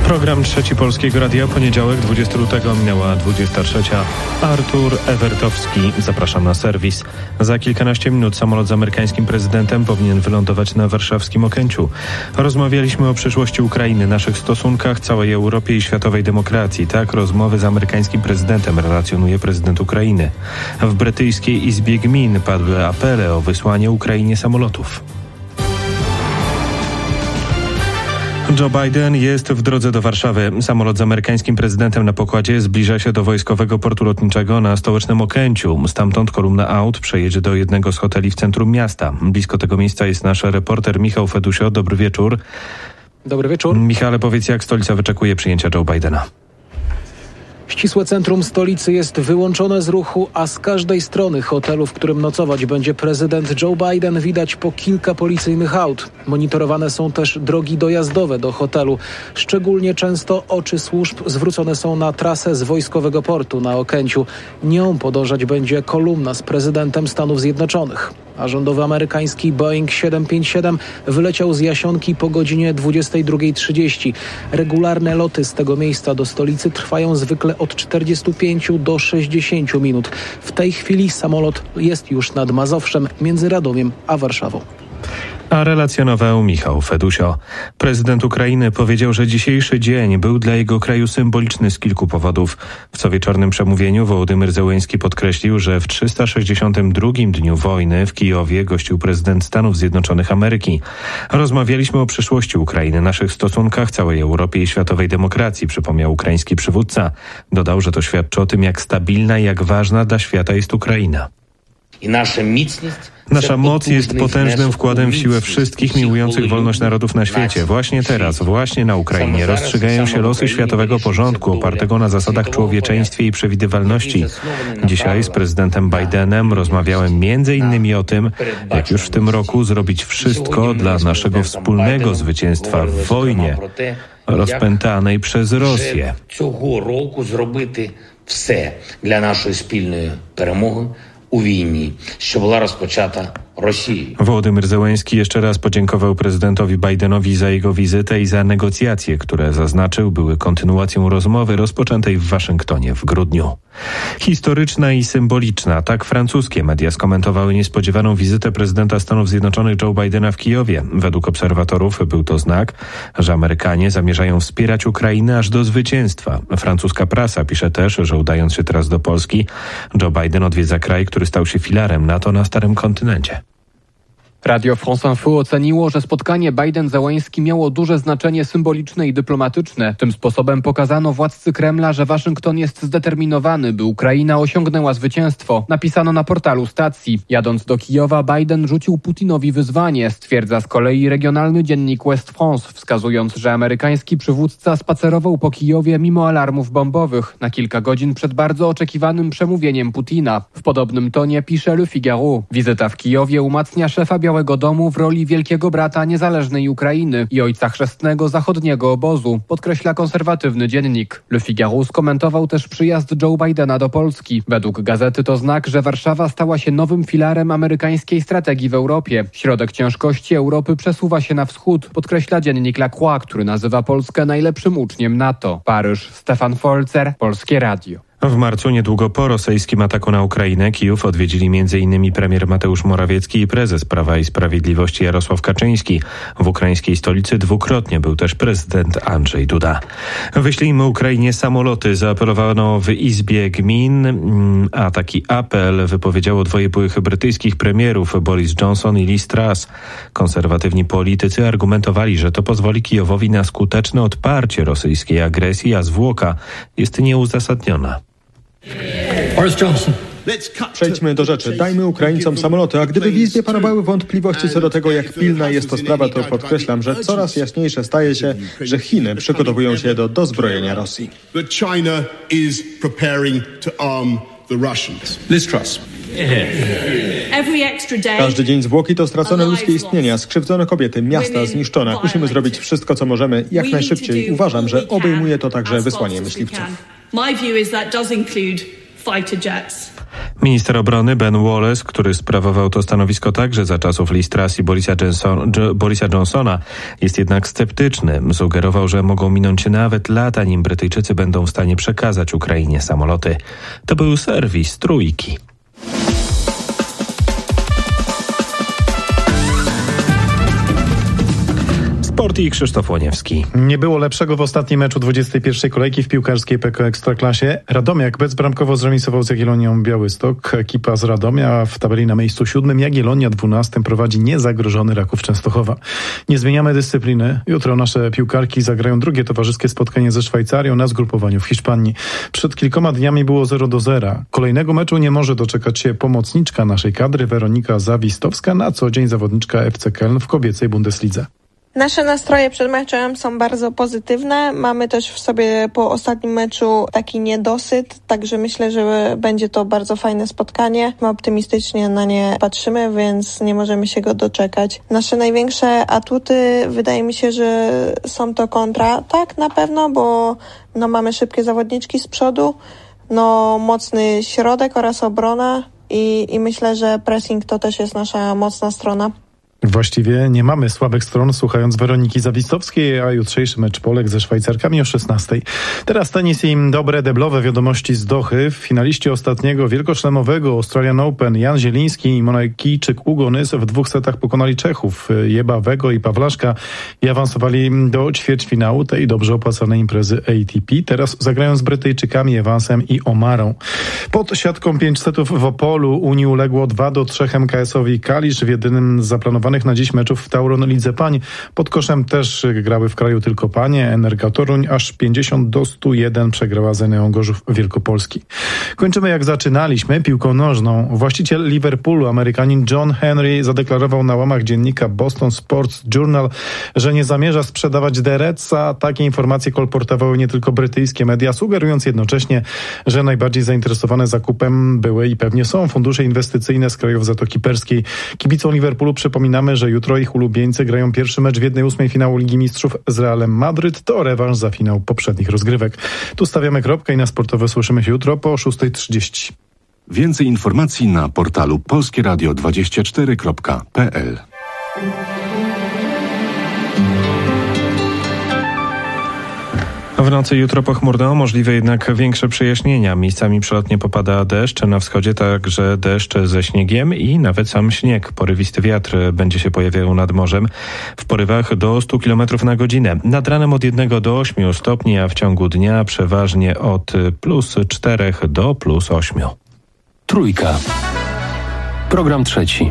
Program Trzeci Polskiego Radia, poniedziałek, 20 lutego, minęła 23. Artur Ewertowski. Zapraszam na serwis. Za kilkanaście minut samolot z amerykańskim prezydentem powinien wylądować na warszawskim Okęciu. Rozmawialiśmy o przyszłości Ukrainy, naszych stosunkach, całej Europie i światowej demokracji. Tak rozmowy z amerykańskim prezydentem relacjonuje prezydent Ukrainy. W brytyjskiej Izbie Gmin padły apele o wysłanie Ukrainie samolotów. Joe Biden jest w drodze do Warszawy. Samolot z amerykańskim prezydentem na pokładzie zbliża się do wojskowego portu lotniczego na stołecznym Okęciu. Stamtąd kolumna aut przejedzie do jednego z hoteli w centrum miasta. Blisko tego miejsca jest nasz reporter Michał Fedusio. Dobry wieczór. Dobry wieczór. Michale, powiedz, jak stolica wyczekuje przyjęcia Joe Bidena? Ścisłe centrum stolicy jest wyłączone z ruchu, a z każdej strony hotelu, w którym nocować będzie prezydent Joe Biden, widać po kilka policyjnych aut. Monitorowane są też drogi dojazdowe do hotelu. Szczególnie często oczy służb zwrócone są na trasę z wojskowego portu na Okęciu. Nią podążać będzie kolumna z prezydentem Stanów Zjednoczonych. A rządowy amerykański Boeing 757 wyleciał z Jasionki po godzinie 22:30. Regularne loty z tego miejsca do stolicy trwają zwykle od 45 do 60 minut. W tej chwili samolot jest już nad Mazowszem między Radomiem a Warszawą. A relacjonował Michał Fedusio. Prezydent Ukrainy powiedział, że dzisiejszy dzień był dla jego kraju symboliczny z kilku powodów. W cowieczornym przemówieniu Wołodymyr Zełenski podkreślił, że w 362. dniu wojny w Kijowie gościł prezydent Stanów Zjednoczonych Ameryki. Rozmawialiśmy o przyszłości Ukrainy, naszych stosunkach, całej Europie i światowej demokracji, przypomniał ukraiński przywódca. Dodał, że to świadczy o tym, jak stabilna i jak ważna dla świata jest Ukraina. Nasza moc jest potężnym wkładem w siłę wszystkich miłujących wolność narodów na świecie. Właśnie teraz, właśnie na Ukrainie rozstrzygają się losy światowego porządku opartego na zasadach człowieczeństwie i przewidywalności. Dzisiaj z prezydentem Bidenem rozmawiałem m.in. o tym, jak już w tym roku zrobić wszystko dla naszego wspólnego zwycięstwa w wojnie rozpętanej przez Rosję. Все для нашої спільної перемоги у війні, що була розпочата Rosji. Wołodymyr Zełenski jeszcze raz podziękował prezydentowi Bidenowi za jego wizytę i za negocjacje, które zaznaczył były kontynuacją rozmowy rozpoczętej w Waszyngtonie w grudniu. Historyczna i symboliczna, tak francuskie media skomentowały niespodziewaną wizytę prezydenta Stanów Zjednoczonych Joe Bidena w Kijowie. Według obserwatorów był to znak, że Amerykanie zamierzają wspierać Ukrainę aż do zwycięstwa. Francuska prasa pisze też, że udając się teraz do Polski, Joe Biden odwiedza kraj, który stał się filarem NATO na starym kontynencie. Radio France Info oceniło, że spotkanie Biden-Zełenski miało duże znaczenie symboliczne i dyplomatyczne. Tym sposobem pokazano władcy Kremla, że Waszyngton jest zdeterminowany, by Ukraina osiągnęła zwycięstwo. Napisano na portalu stacji. Jadąc do Kijowa, Biden rzucił Putinowi wyzwanie, stwierdza z kolei regionalny dziennik West France, wskazując, że amerykański przywódca spacerował po Kijowie mimo alarmów bombowych na kilka godzin przed bardzo oczekiwanym przemówieniem Putina. W podobnym tonie pisze Le Figaro. Wizyta w Kijowie umacnia szefa Białego Domu w roli wielkiego brata niezależnej Ukrainy i ojca chrzestnego zachodniego obozu, podkreśla konserwatywny dziennik. Le Figaro skomentował też przyjazd Joe Bidena do Polski. Według gazety to znak, że Warszawa stała się nowym filarem amerykańskiej strategii w Europie. Środek ciężkości Europy przesuwa się na wschód, podkreśla dziennik La Croix, który nazywa Polskę najlepszym uczniem NATO. Paryż, Stefan Folzer, Polskie Radio. W marcu, niedługo po rosyjskim ataku na Ukrainę, Kijów odwiedzili m.in. premier Mateusz Morawiecki i prezes Prawa i Sprawiedliwości Jarosław Kaczyński. W ukraińskiej stolicy dwukrotnie był też prezydent Andrzej Duda. Wyślijmy Ukrainie samoloty, zaapelowano w Izbie Gmin, a taki apel wypowiedziało dwoje byłych brytyjskich premierów, Boris Johnson i Liz Truss. Konserwatywni politycy argumentowali, że to pozwoli Kijowowi na skuteczne odparcie rosyjskiej agresji, a zwłoka jest nieuzasadniona. Boris Johnson. Przejdźmy do rzeczy. Dajmy Ukraińcom samoloty, a gdyby w Izbie panowały wątpliwości co do tego, jak pilna jest to sprawa, to podkreślam, że coraz jaśniejsze staje się, że Chiny przygotowują się do dozbrojenia Rosji. Liz Truss. Każdy dzień zwłoki to stracone ludzkie istnienia, skrzywdzone kobiety, miasta zniszczone. Musimy zrobić wszystko, co możemy, jak najszybciej. Uważam, że obejmuje to także wysłanie myśliwców. Minister obrony Ben Wallace, który sprawował to stanowisko także za czasów Liz Truss i Borisa Johnsona, jest jednak sceptyczny. Sugerował, że mogą minąć nawet lata, nim Brytyjczycy będą w stanie przekazać Ukrainie samoloty. To był serwis Trójki. Sport i Krzysztof Łoniewski. Nie było lepszego w ostatnim meczu 21. kolejki w piłkarskiej PKO Ekstraklasie. Radomiak bezbramkowo zremisował z Jagiellonią Białystok. Ekipa z Radomia w tabeli na miejscu 7, Jagiellonia 12 prowadzi niezagrożony Raków Częstochowa. Nie zmieniamy dyscypliny. Jutro nasze piłkarki zagrają drugie towarzyskie spotkanie ze Szwajcarią na zgrupowaniu w Hiszpanii. Przed kilkoma dniami było 0-0. Kolejnego meczu nie może doczekać się pomocniczka naszej kadry Weronika Zawistowska, na co dzień zawodniczka FC Köln w kobiecej Bundeslidze. Nasze nastroje przed meczem są bardzo pozytywne. Mamy też w sobie po ostatnim meczu taki niedosyt, także myślę, że będzie to bardzo fajne spotkanie. My optymistycznie na nie patrzymy, więc nie możemy się go doczekać. Nasze największe atuty, wydaje mi się, że są to kontra. Tak, na pewno, bo mamy szybkie zawodniczki z przodu, mocny środek oraz obrona i myślę, że pressing to też jest nasza mocna strona. Właściwie nie mamy słabych stron, słuchając Weroniki Zawistowskiej, a jutrzejszy mecz Polek ze Szwajcarkami o 16:00. Teraz tenis i dobre deblowe wiadomości z Dochy. Finaliści ostatniego wielkoszlemowego Australian Open Jan Zieliński i Monakijczyk Ugo Nys w 2 setach pokonali Czechów Jebawego i Pawlaszka i awansowali do ćwierćfinału tej dobrze opłacanej imprezy ATP. Teraz zagrają z Brytyjczykami Evansem i Omarą. Pod siatką 5 setów w Opolu Unii uległo 2-3 MKS-owi Kalisz w jedynym z zaplanowanych na dziś meczów w Tauron Lidze Pań. Pod koszem też grały w kraju tylko panie. Energa Toruń aż 50-101 przegrała z Eneą Gorzów Wielkopolski. Kończymy jak zaczynaliśmy, piłką nożną. Właściciel Liverpoolu, Amerykanin John Henry, zadeklarował na łamach dziennika Boston Sports Journal, że nie zamierza sprzedawać The Redsa. Takie informacje kolportowały nie tylko brytyjskie media, sugerując jednocześnie, że najbardziej zainteresowane zakupem były i pewnie są fundusze inwestycyjne z krajów Zatoki Perskiej. Kibicom Liverpoolu przypominamy, że jutro ich ulubieńcy grają pierwszy mecz w 1/8 finału Ligi Mistrzów z Realem Madryt. To rewanż za finał poprzednich rozgrywek. Tu stawiamy kropkę i na sportowe słyszymy się jutro po 6:30. Więcej informacji na portalu polskieradio24.pl. W nocy jutro pochmurno, możliwe jednak większe przejaśnienia. Miejscami przelotnie popada deszcz, na wschodzie także deszcz ze śniegiem i nawet sam śnieg. Porywisty wiatr będzie się pojawiał nad morzem w porywach do 100 km na godzinę. Nad ranem od 1 do 8 stopni, a w ciągu dnia przeważnie od +4 do +8. Trójka. Program trzeci.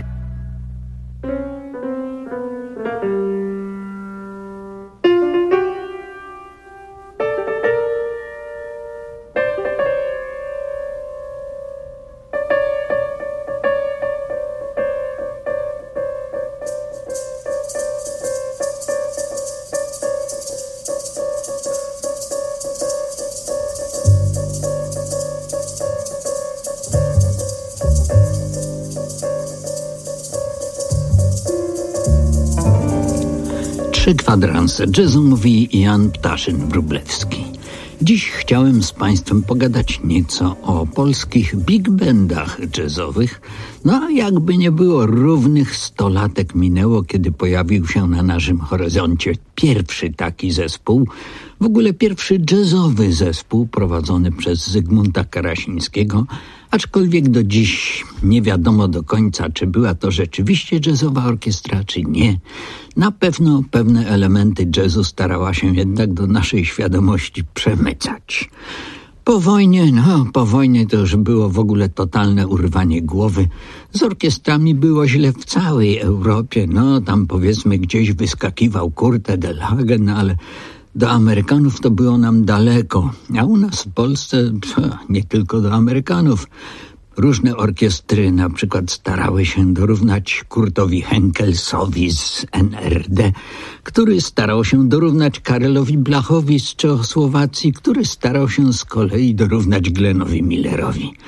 Trzy kwadranse jazzu, mówi Jan Ptaszyn-Wróblewski. Dziś chciałem z Państwem pogadać nieco o polskich big bandach jazzowych. No, jakby nie było, równych 100 latek minęło, kiedy pojawił się na naszym horyzoncie pierwszy taki zespół, w ogóle pierwszy jazzowy zespół prowadzony przez Zygmunta Karasińskiego, aczkolwiek do dziś nie wiadomo do końca, czy była to rzeczywiście jazzowa orkiestra, czy nie. Na pewno pewne elementy jazzu starała się jednak do naszej świadomości przemycać. Po wojnie to już było w ogóle totalne urwanie głowy. Z orkiestrami było źle w całej Europie. Tam powiedzmy gdzieś wyskakiwał Kurt Edelhagen, ale do Amerykanów to było nam daleko. A u nas w Polsce nie tylko do Amerykanów. Różne orkiestry na przykład starały się dorównać Kurtowi Henkelsowi z NRD, który starał się dorównać Karelowi Blachowi z Czechosłowacji, który starał się z kolei dorównać Glenowi Millerowi.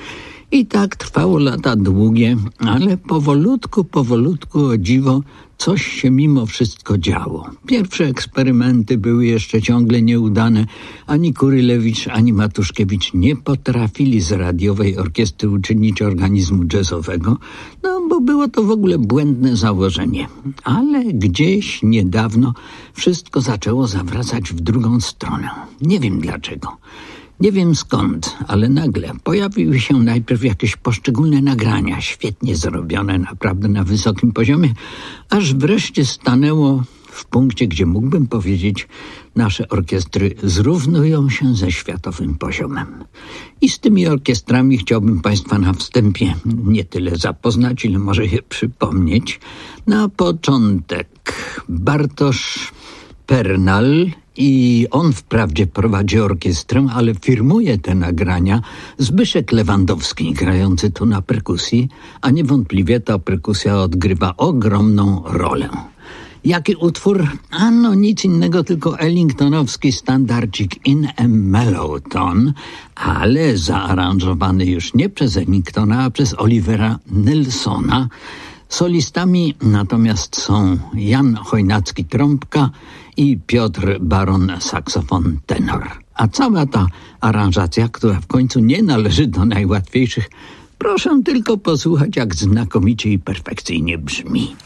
I tak trwało lata długie, ale powolutku, o dziwo, coś się mimo wszystko działo. Pierwsze eksperymenty były jeszcze ciągle nieudane. Ani Kurylewicz, ani Matuszkiewicz nie potrafili z radiowej orkiestry uczynić organizmu jazzowego, bo było to w ogóle błędne założenie. Ale gdzieś niedawno wszystko zaczęło zawracać w drugą stronę. Nie wiem dlaczego. Nie wiem skąd, ale nagle pojawiły się najpierw jakieś poszczególne nagrania, świetnie zrobione, naprawdę na wysokim poziomie, aż wreszcie stanęło w punkcie, gdzie mógłbym powiedzieć, nasze orkiestry zrównują się ze światowym poziomem. I z tymi orkiestrami chciałbym Państwa na wstępie nie tyle zapoznać, ile może je przypomnieć. Na początek Bartosz Pernal, i on wprawdzie prowadzi orkiestrę, ale firmuje te nagrania Zbyszek Lewandowski, grający tu na perkusji, a niewątpliwie ta perkusja odgrywa ogromną rolę. Jaki utwór? Nic innego, tylko ellingtonowski standardzik In a Mellow Tone, ale zaaranżowany już nie przez Ellingtona, a przez Olivera Nelsona. Solistami natomiast są Jan Chojnacki trąbka i Piotr Baron saksofon tenor. A cała ta aranżacja, która w końcu nie należy do najłatwiejszych, proszę tylko posłuchać, jak znakomicie i perfekcyjnie brzmi.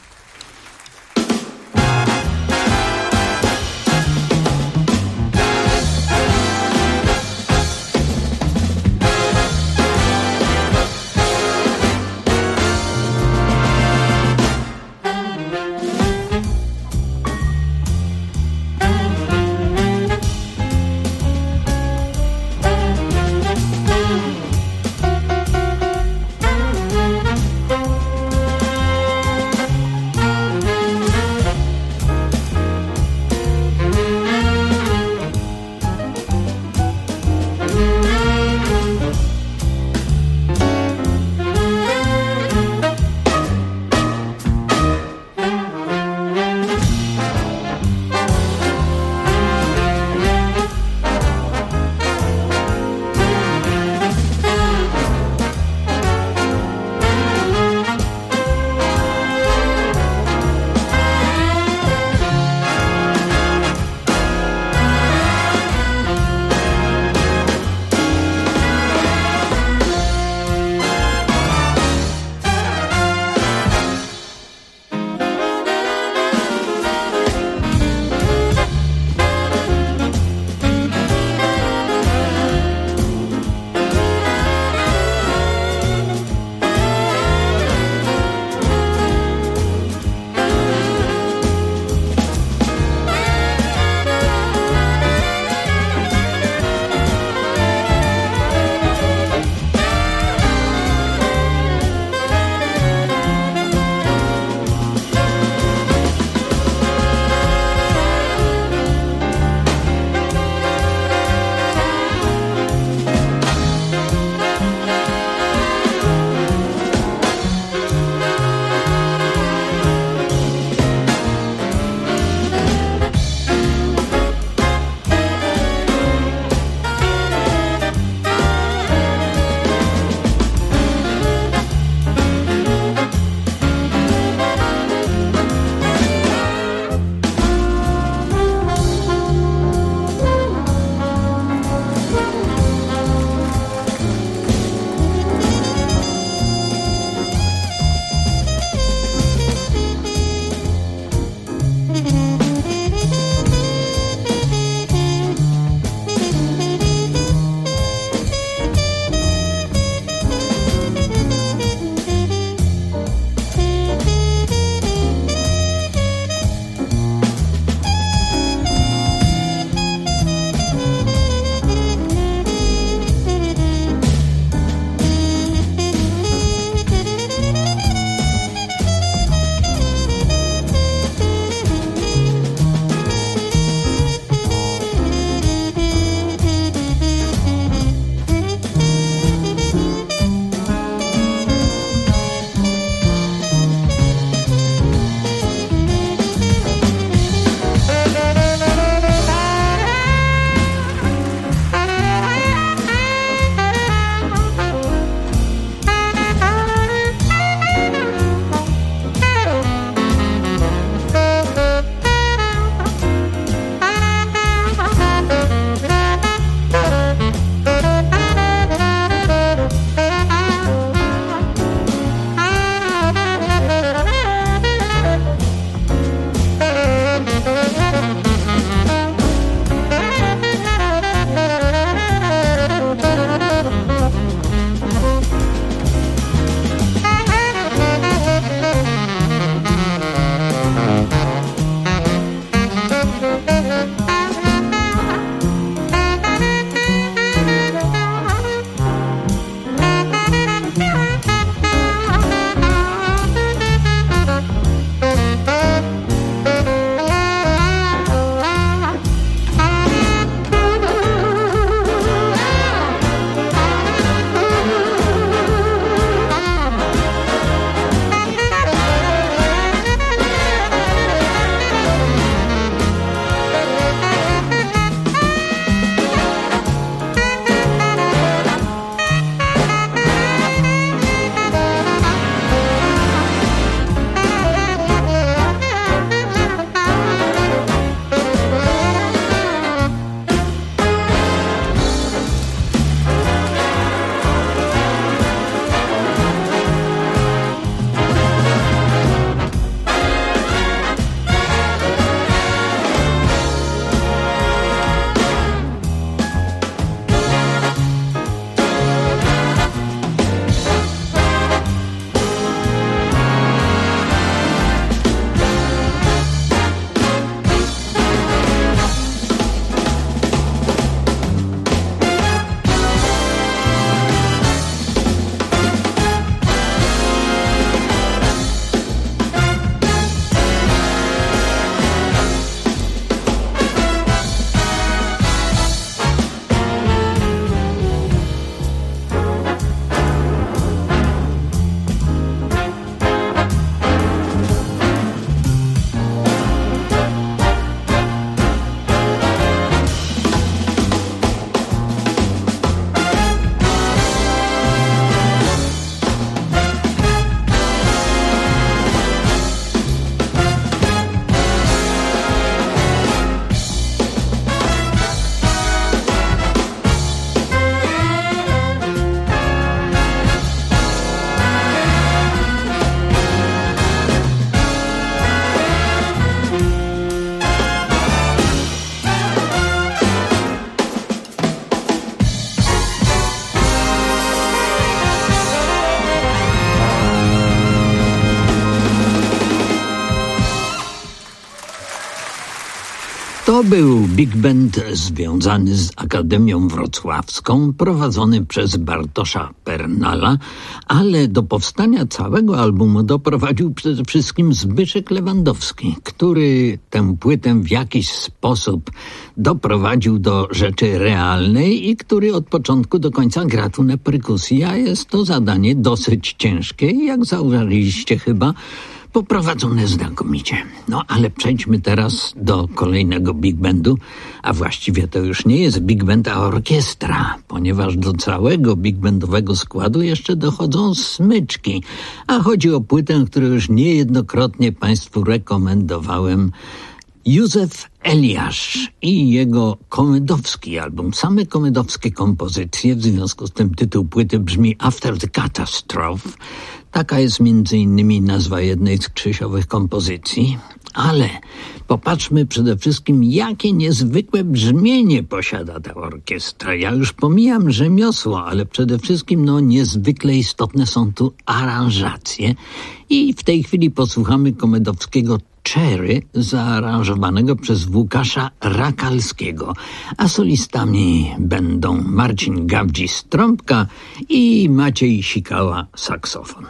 To był big band związany z Akademią Wrocławską, prowadzony przez Bartosza Pernala, ale do powstania całego albumu doprowadził przede wszystkim Zbyszek Lewandowski, który tę płytę w jakiś sposób doprowadził do rzeczy realnej i który od początku do końca gra tu na perkusji, a jest to zadanie dosyć ciężkie i jak zauważyliście chyba, poprowadzone znakomicie. No ale przejdźmy teraz do kolejnego big bandu, a właściwie to już nie jest big band, a orkiestra, ponieważ do całego big bandowego składu jeszcze dochodzą smyczki, a chodzi o płytę, którą już niejednokrotnie Państwu rekomendowałem. Józef Eliasz i jego komedowski album, same komedowskie kompozycje, w związku z tym tytuł płyty brzmi After the Catastrophe. Taka jest między innymi nazwa jednej z Krzysiowych kompozycji, ale popatrzmy przede wszystkim, jakie niezwykłe brzmienie posiada ta orkiestra. Ja już pomijam rzemiosło, ale przede wszystkim niezwykle istotne są tu aranżacje i w tej chwili posłuchamy komedowskiego Cherry, zaaranżowanego przez Łukasza Rakalskiego, a solistami będą Marcin Gawdzis trąbka i Maciej Sikała saksofon.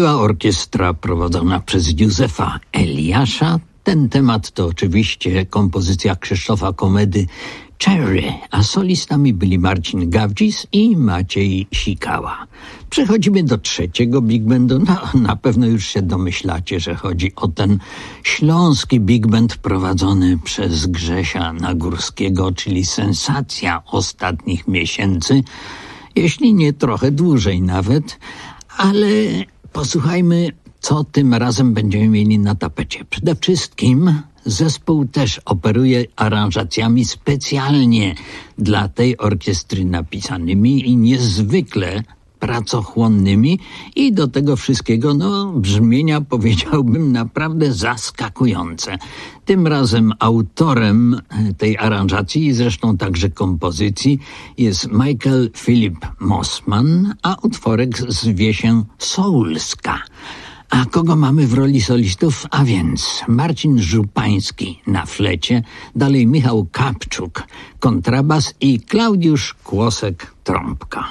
była orkiestra prowadzona przez Józefa Eliasza. Ten temat to oczywiście kompozycja Krzysztofa Komedy Cherry, a solistami byli Marcin Gawdzis i Maciej Sikała. Przechodzimy do trzeciego big bandu. No, na pewno już się domyślacie, że chodzi o ten śląski big band prowadzony przez Grzesia Nagórskiego, czyli sensacja ostatnich miesięcy, jeśli nie trochę dłużej nawet, ale posłuchajmy, co tym razem będziemy mieli na tapecie. Przede wszystkim zespół też operuje aranżacjami specjalnie dla tej orkiestry napisanymi i niezwykle pracochłonnymi i do tego wszystkiego, brzmienia powiedziałbym naprawdę zaskakujące. Tym razem autorem tej aranżacji i zresztą także kompozycji jest Michael Philip Mossman, a utworek zwie się Soulska. A kogo mamy w roli solistów? A więc Marcin Żupański na flecie, dalej Michał Kapczuk, kontrabas i Klaudiusz Kłosek, trąbka.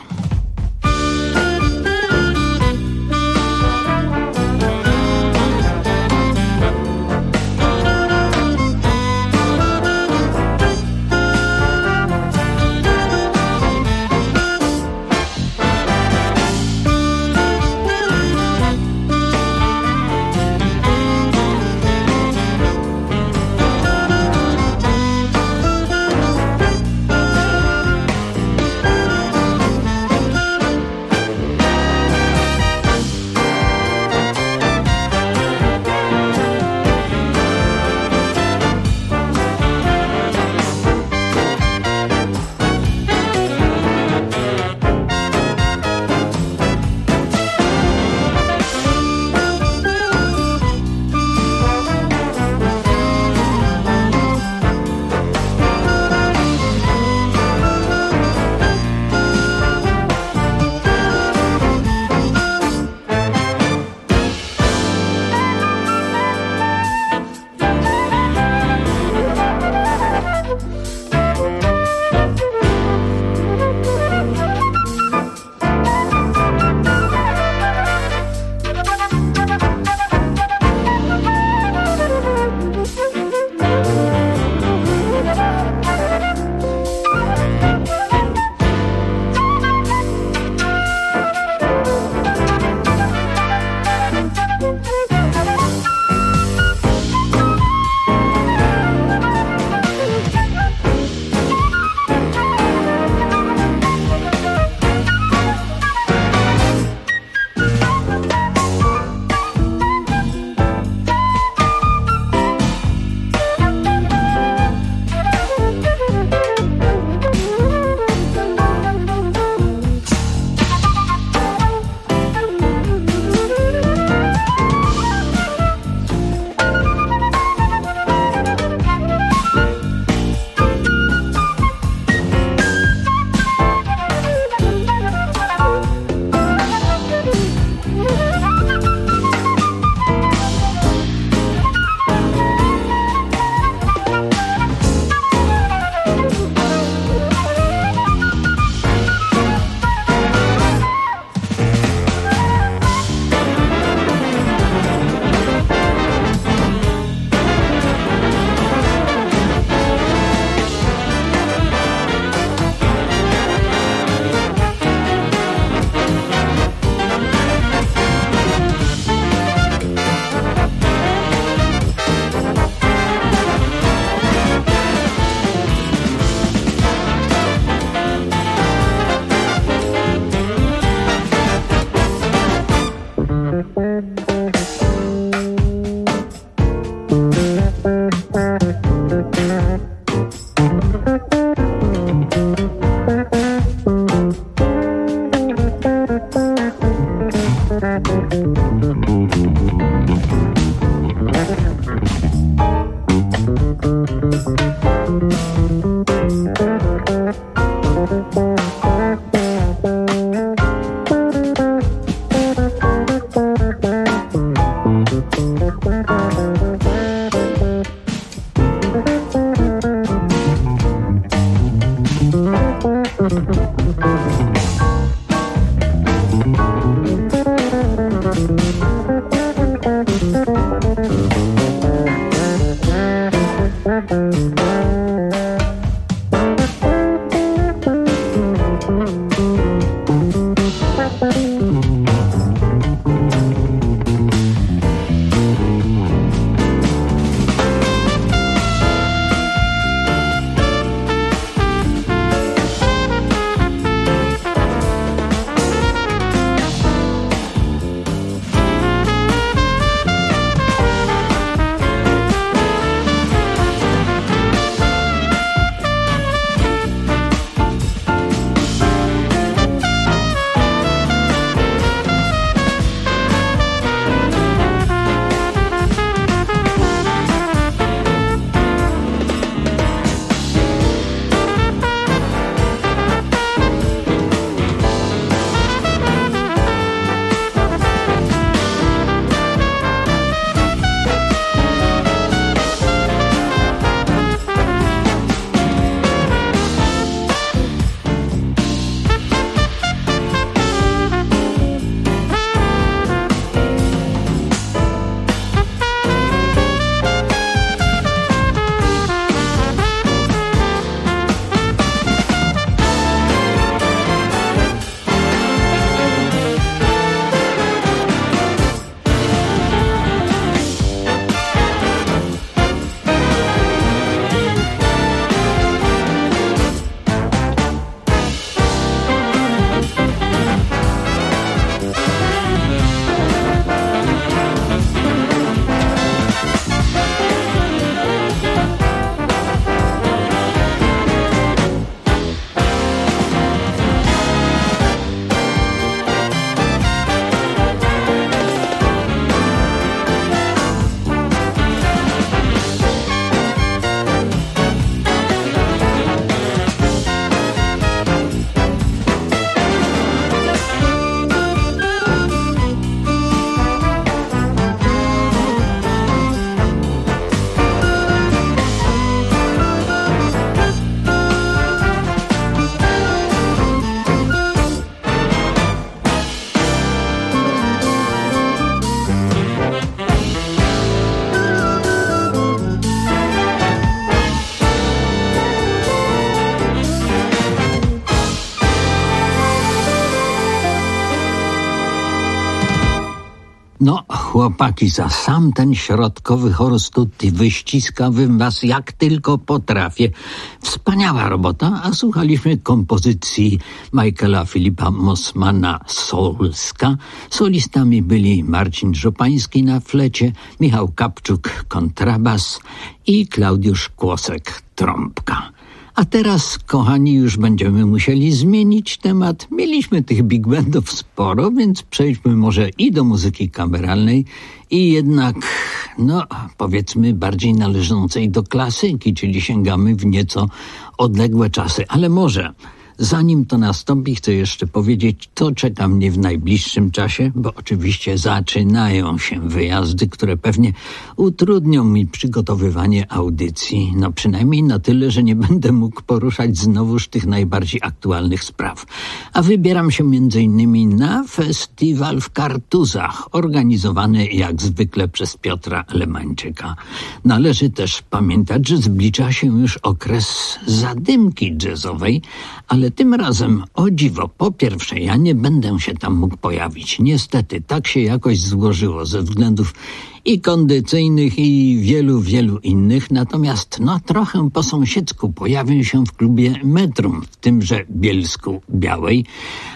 No, chłopaki, za sam ten środkowy chorus tutti wyściskałbym was jak tylko potrafię. Wspaniała robota, a słuchaliśmy kompozycji Michaela Filipa Mossmana Solska. Solistami byli Marcin Żupański na flecie, Michał Kapczuk kontrabas i Klaudiusz Kłosek trąbka. A teraz, kochani, już będziemy musieli zmienić temat. Mieliśmy tych big bandów sporo, więc przejdźmy może i do muzyki kameralnej i jednak, no powiedzmy, bardziej należącej do klasyki, czyli sięgamy w nieco odległe czasy. Ale może zanim to nastąpi, chcę jeszcze powiedzieć, co czeka mnie w najbliższym czasie, bo oczywiście zaczynają się wyjazdy, które pewnie utrudnią mi przygotowywanie audycji, no przynajmniej na tyle, że nie będę mógł poruszać znowuż tych najbardziej aktualnych spraw. A wybieram się m.in. na festiwal w Kartuzach, organizowany jak zwykle przez Piotra Lemańczyka. Należy też pamiętać, że zbliża się już okres zadymki jazzowej, ale tym razem, o dziwo, po pierwsze, ja nie będę się tam mógł pojawić. Niestety, tak się jakoś złożyło ze względów i kondycyjnych, i wielu innych. Natomiast, no trochę po sąsiedzku pojawię się w klubie Metrum, w tymże Bielsku Białej.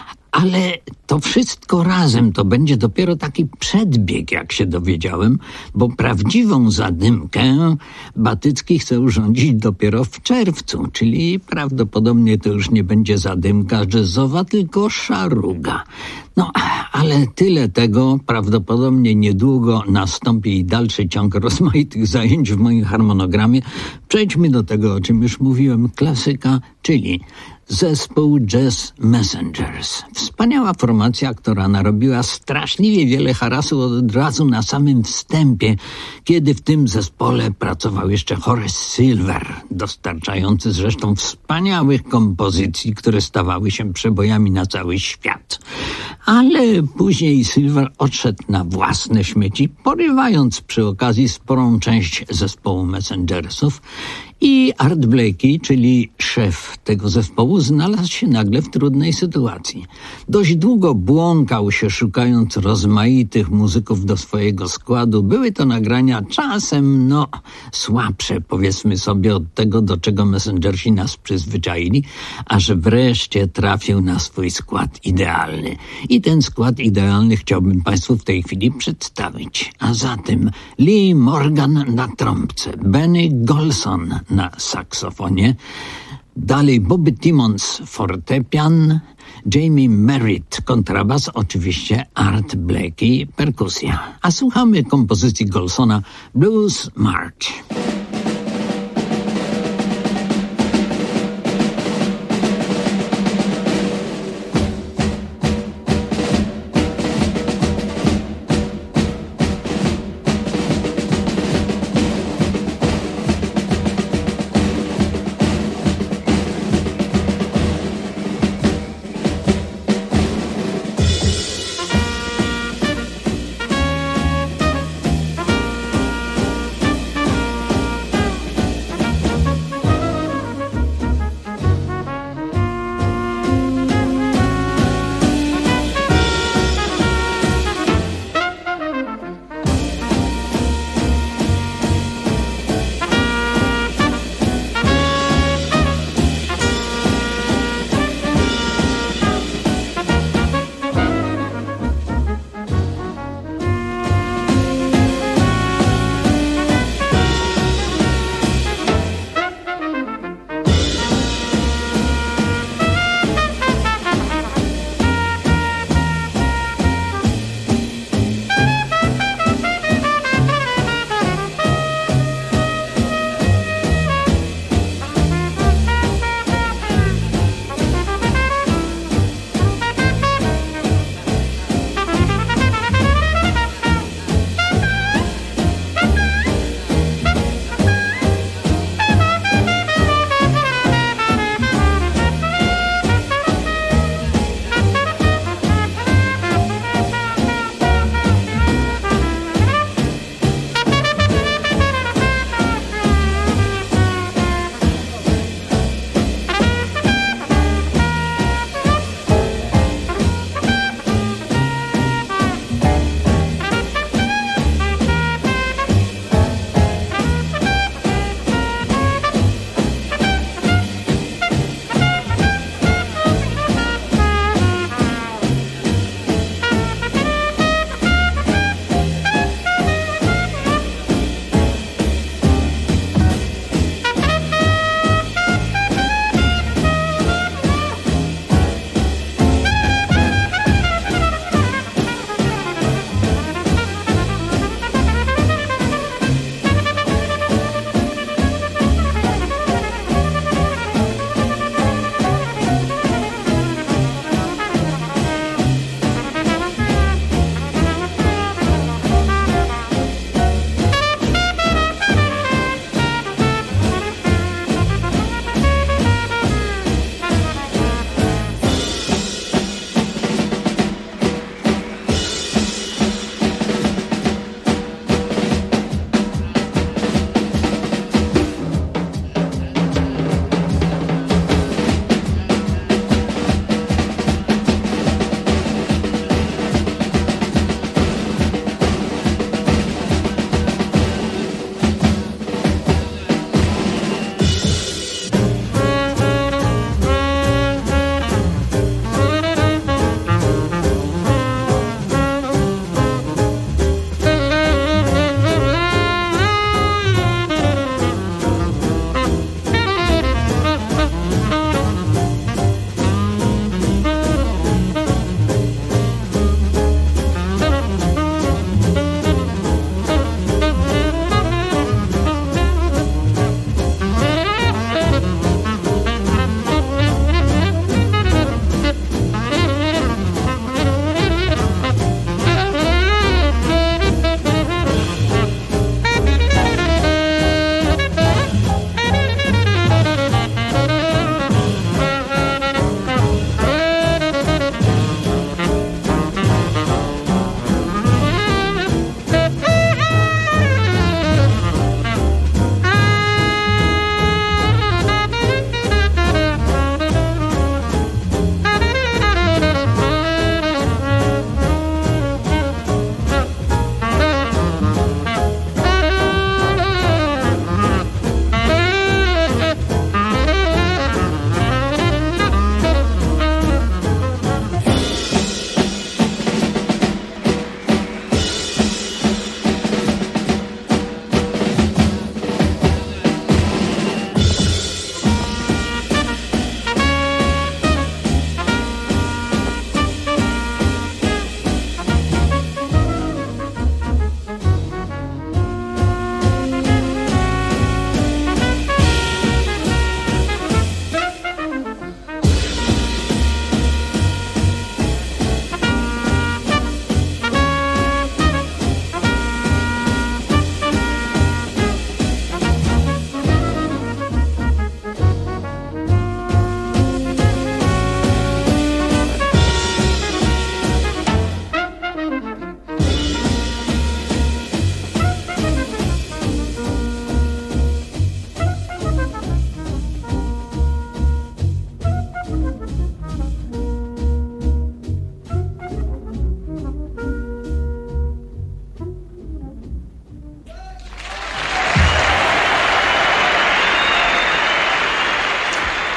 Ale to wszystko razem to będzie dopiero taki przedbieg, jak się dowiedziałem, bo prawdziwą zadymkę Batycki chce urządzić dopiero w czerwcu, czyli prawdopodobnie to już nie będzie zadymka jazzowa, tylko szaruga. No, ale tyle tego, prawdopodobnie niedługo nastąpi dalszy ciąg rozmaitych zajęć w moim harmonogramie. Przejdźmy do tego, o czym już mówiłem, klasyka, czyli zespół Jazz Messengers. Wspaniała formacja, która narobiła straszliwie wiele harasu od razu na samym wstępie, kiedy w tym zespole pracował jeszcze Horace Silver, dostarczający zresztą wspaniałych kompozycji, które stawały się przebojami na cały świat. Ale później Silver odszedł na własne śmieci, porywając przy okazji sporą część zespołu Messengersów i Art Blakey, czyli szef tego zespołu, znalazł się nagle w trudnej sytuacji. Dość długo błąkał się, szukając rozmaitych muzyków do swojego składu. Były to nagrania czasem, słabsze, powiedzmy sobie, od tego, do czego Messengersi nas przyzwyczaili, aż wreszcie trafił na swój skład idealny. I ten skład idealny chciałbym Państwu w tej chwili przedstawić. A zatem Lee Morgan na trąbce, Benny Golson na saksofonie, dalej Bobby Timmons fortepian, Jamie Merritt kontrabas, oczywiście Art Blakey perkusja. A słuchamy kompozycji Golsona Blues March.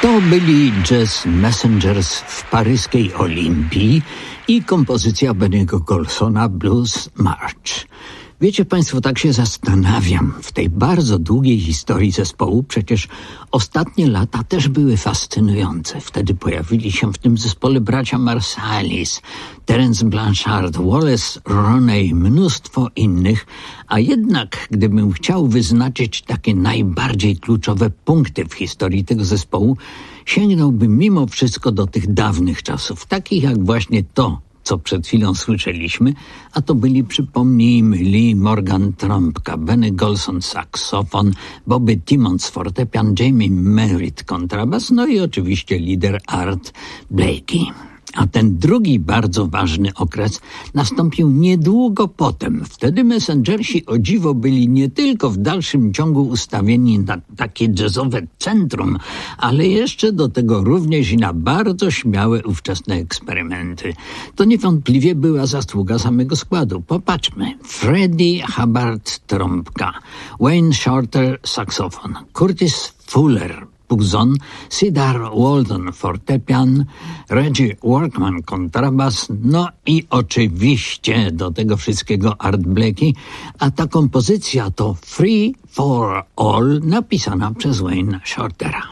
To byli Jazz Messengers w paryskiej Olimpii i kompozycja Bennego Golsona Blues March. Wiecie państwo, tak się zastanawiam, w tej bardzo długiej historii zespołu przecież ostatnie lata też były fascynujące. Wtedy pojawili się w tym zespole bracia Marsalis, Terence Blanchard, Wallace Roney, mnóstwo innych, a jednak gdybym chciał wyznaczyć takie najbardziej kluczowe punkty w historii tego zespołu, sięgnąłbym mimo wszystko do tych dawnych czasów, takich jak właśnie to, co przed chwilą słyszeliśmy, a to byli, przypomnijmy, Lee Morgan trąbka, Benny Golson saksofon, Bobby Timmons fortepian, Jamie Merritt kontrabas, no i oczywiście lider Art Blakey. A ten drugi bardzo ważny okres nastąpił niedługo potem. Wtedy Messengersi o dziwo byli nie tylko w dalszym ciągu ustawieni na takie jazzowe centrum, ale jeszcze do tego również i na bardzo śmiałe ówczesne eksperymenty. To niewątpliwie była zasługa samego składu. Popatrzmy. Freddie Hubbard trąbka, Wayne Shorter saksofon, Curtis Fuller Pugzon, Cedar Walton fortepian, Reggie Workman kontrabas, no i oczywiście do tego wszystkiego Art Blakey, a ta kompozycja to Free for All, napisana przez Wayne Shortera.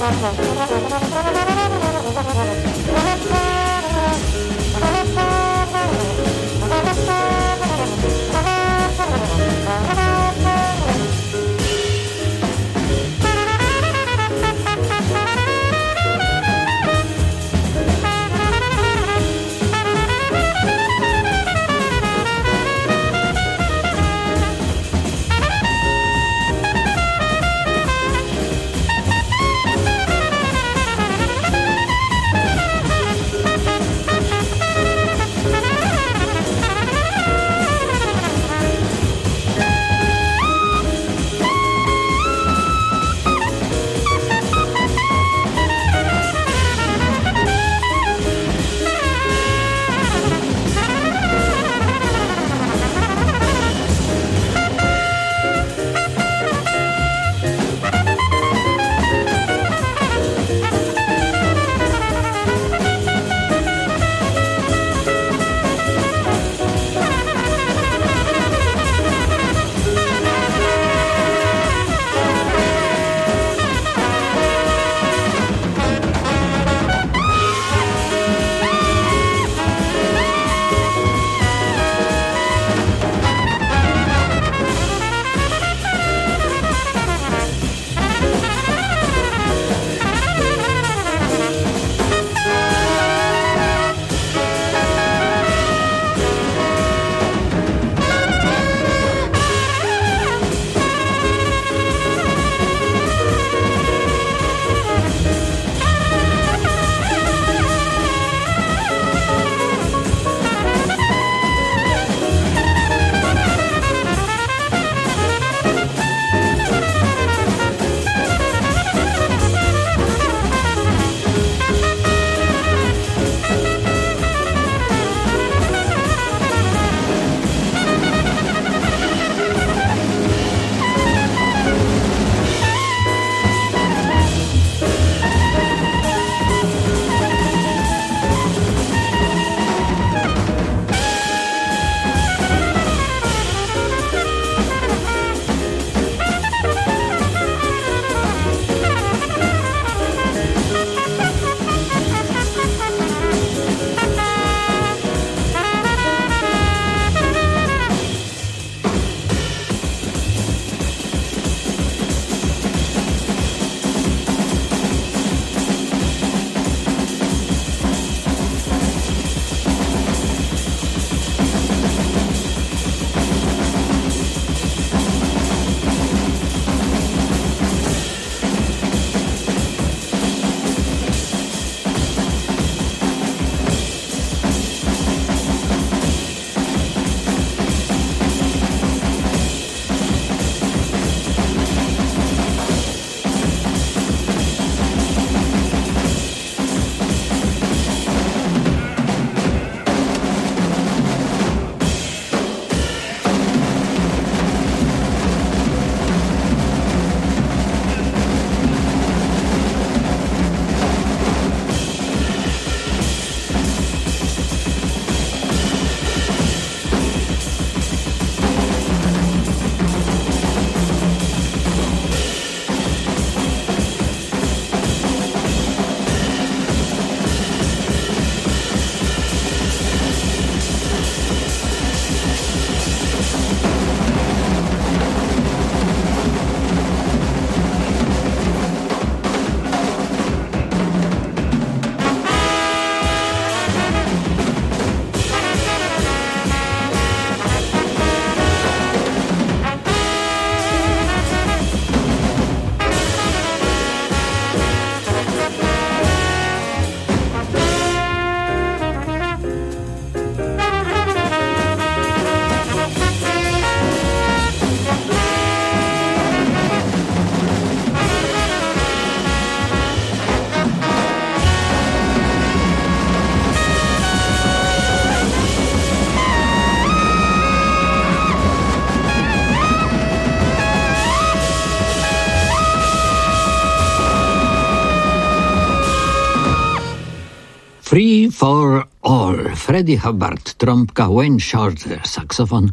Free for All, Freddie Hubbard, trąbka, Wayne Shorter, saksofon,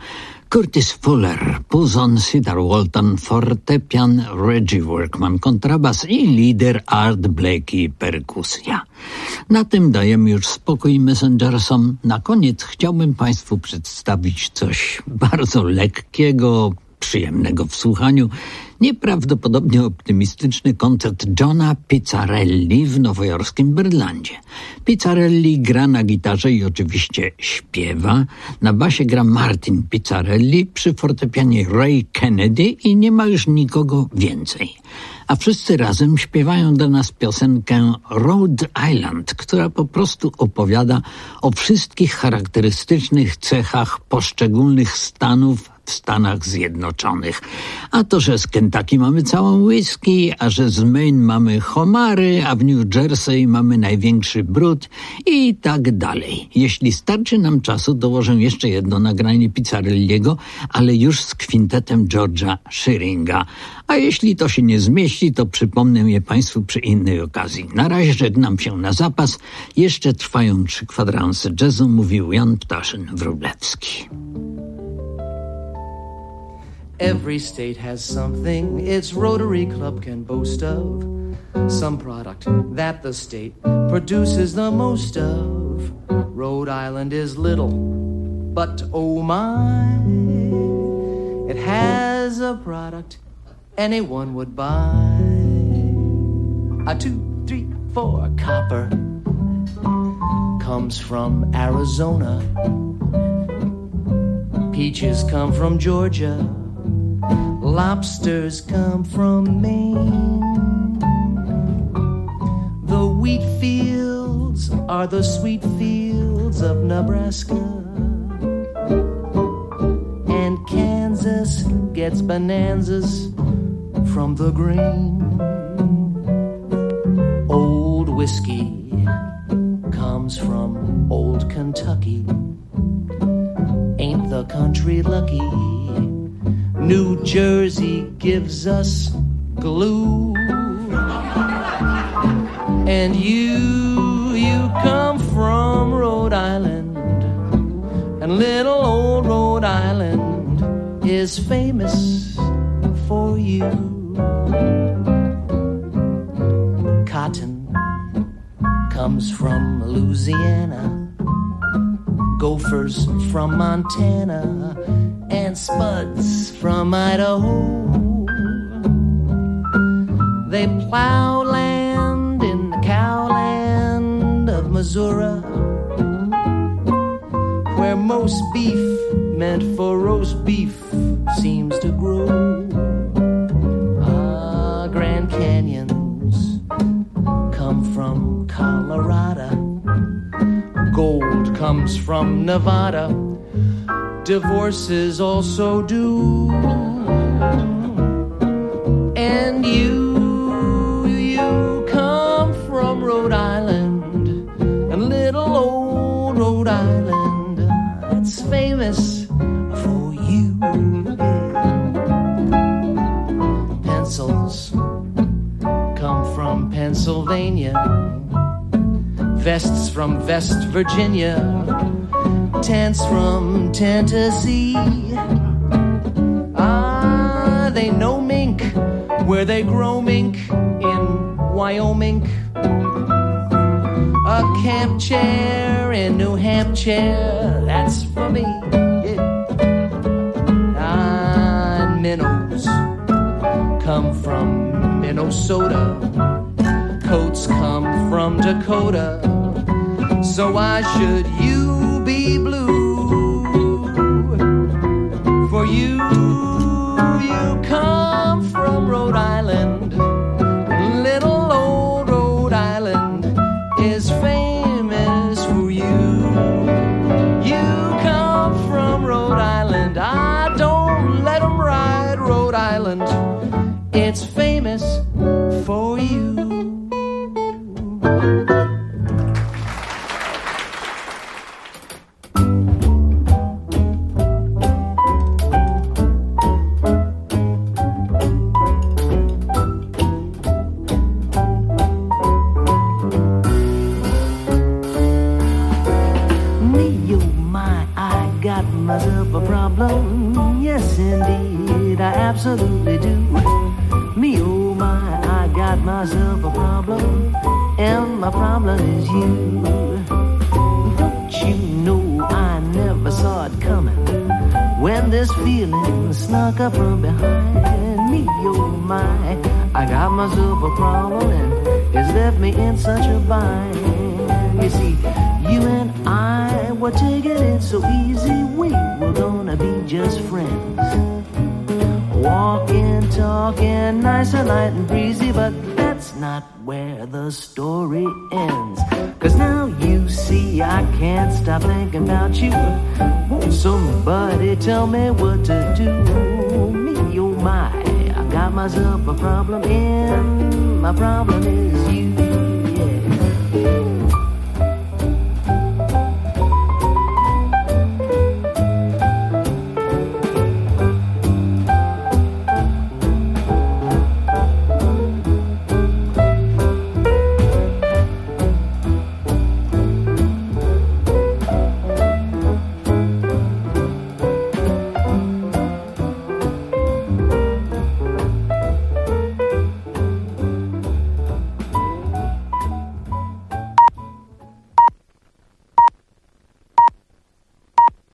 Curtis Fuller, puzon, Cedar Walton, fortepian, Reggie Workman, kontrabas i lider Art Blakey, perkusja. Na tym dajemy już spokój Messengersom. Na koniec chciałbym Państwu przedstawić coś bardzo lekkiego, przyjemnego w słuchaniu, nieprawdopodobnie optymistyczny koncert Johna Pizzarelli w nowojorskim Birdlandzie. Pizzarelli gra na gitarze i oczywiście śpiewa. Na basie gra Martin Pizzarelli, przy fortepianie Ray Kennedy i nie ma już nikogo więcej. A wszyscy razem śpiewają do nas piosenkę Rhode Island, która po prostu opowiada o wszystkich charakterystycznych cechach poszczególnych stanów w Stanach Zjednoczonych. A to, że z Kentucky mamy całą whisky, a że z Maine mamy homary, a w New Jersey mamy największy brud i tak dalej. Jeśli starczy nam czasu, dołożę jeszcze jedno nagranie Pizzarelliego, ale już z kwintetem George'a Shearinga. A jeśli to się nie zmieści, to przypomnę je Państwu przy innej okazji. Na razie żegnam się na zapas. Jeszcze trwają 3 kwadranse jazzu, mówił Jan Ptaszyn-Wróblewski. Every state has something its Rotary Club can boast of. Some product that the state produces the most of. Rhode Island is little, but oh my, it has a product anyone would buy. 2, 3, 4, copper comes from Arizona. Peaches come from Georgia. Lobsters come from Maine. The wheat fields are the sweet fields of Nebraska. And Kansas gets bonanzas from the grain. Old whiskey comes from old Kentucky. Ain't the country lucky? New Jersey gives us glue. And you come from Rhode Island. And little old Rhode Island is famous for you. Cotton comes from Louisiana. Gophers from Montana. And spuds from Idaho. They plow land in the cowland of Missouri, where most beef meant for roast beef seems to grow. Grand Canyons come from Colorado. Gold comes from Nevada. Divorces also do. And you come from Rhode Island. And little old Rhode Island, it's famous for you. Pencils come from Pennsylvania. Vests from West Virginia. Tents from Tennessee. They know mink where they grow mink in Wyoming. A camp chair in New Hampshire, that's for me. Yeah. And minnows come from Minnesota. Coats come from Dakota. So why should you be blue? For you come from Rhode Island. Little old Rhode Island is famous for you. You come from Rhode Island. I don't let them ride Rhode Island. It's famous for you. Myself a problem. do. Me, oh my, I got myself a problem, and my problem is you. Don't you know I never saw it coming when this feeling snuck up from behind me, oh my. I got myself a problem and it's left me in such a bind. You see, you and I were taking it so easy, we were gonna be just friends. Walking, talking, nice and light and breezy, but that's not where the story ends. 'Cause now you see I can't stop thinking about you. Won't somebody tell me what to do? Me, oh my, I got myself a problem and my problem is you, yeah.